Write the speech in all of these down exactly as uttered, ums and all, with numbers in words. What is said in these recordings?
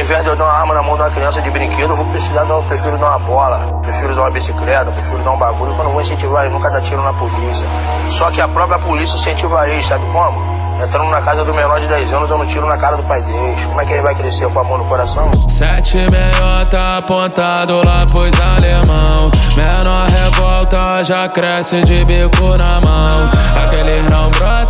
invés de eu dar uma arma na mão de uma criança de brinquedo, eu vou precisar dar, eu prefiro dar uma bola, prefiro dar uma bicicleta, prefiro dar um bagulho, que eu não vou incentivar ele nunca dar tiro na polícia. Só que a própria polícia incentiva ele, sabe como? Entrando na casa do menor de dez anos, dando um tiro na cara do pai deles. Como é que ele vai crescer com a mão no coração? Sete meiota apontado lá pros alemão. Menor revolta já cresce de bico na mão. Aquele não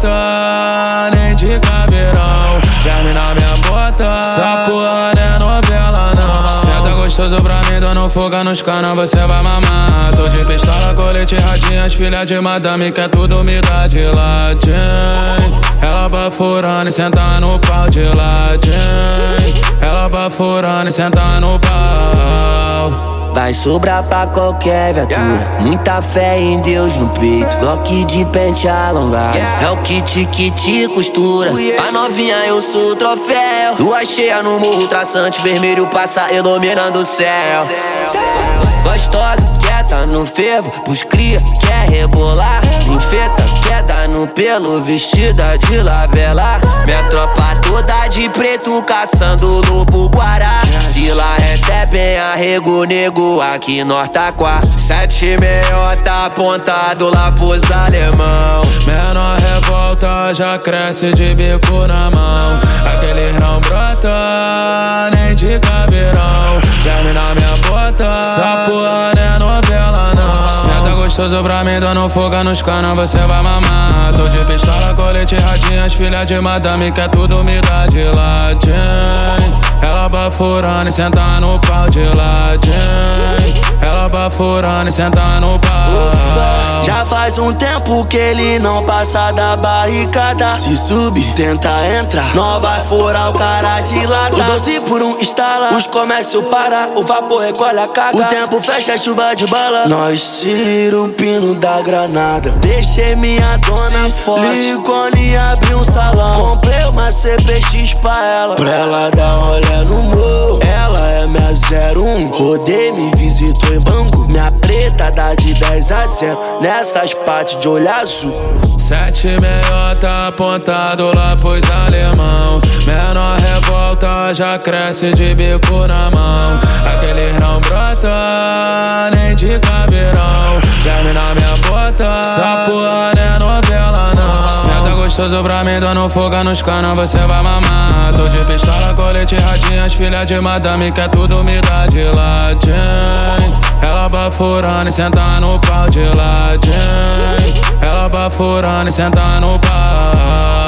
brota nem de caveirão. Verme na minha bota, essa porra não é novela não. Senta gostoso pra mim, dando fuga nos canos, você vai mamar. Tô de pistola, colete, radinhas, filha de madame, quer tudo me dá de ladinho. Ela baforando e senta no pau de ladinho. Ela baforando e senta no pau. Vai sobrar pra qualquer viatura. Muita fé em Deus no peito. Glock de pente alongado. É o kit que te costura. A novinha eu sou o troféu. Lua cheia no morro, traçante vermelho passa iluminando o céu. Gostosa, quieta no fervo, pros cria, quer rebolar. Ninfeta, quer dar no pelo, vestida de labela. Minha tropa toda de preto, caçando lobo guará. Se lá recebem arrego, nego, aqui nós taquá. Sete meiota apontado lá pros alemão. Menor revolta já cresce de bico na mão. Aquele não brota nem de caveirão. Verme na minha bota, essa porra não é novela não. Senta gostoso pra mim, dando fuga nos canos, você vai mamar. Tô de pistola, colete, radinhas, filha de madame, quer tudo me dá de ladinho. Ela baforando e senta no pau de ladinho. Ela baforando e senta no pau. Já faz um tempo que ele não passa da barricada. Se subir, tenta entrar, não vai furar o cara de lata. O doze por um instala, os comércios para, o vapor recolhe a carga. O tempo fecha, chuva de bala, nós tira o pino da granada. Deixei minha dona forte, Ligone e abri um salão. Comprei uma C P X pra ela, pra ela dar um olhar no morro. Ela é minha zero um, rodei, me visitou em Bangu. Minha preta dá de dez a zero nessas partes de olho azul. Sete meiota apontado lá pros alemão. Menor revolta já cresce de bico na mão. Aquele não brota nem de caveirão. Verme na minha bota, essa porra não é novela não. Senta gostoso pra mim, dando fuga nos canos, você vai mamar. Tô de pistola, colete, radinhas, filha de madame, quer tudo me dá de ladinho. Ela baforando e senta no pau de ladinho. Ela baforando e senta no pau.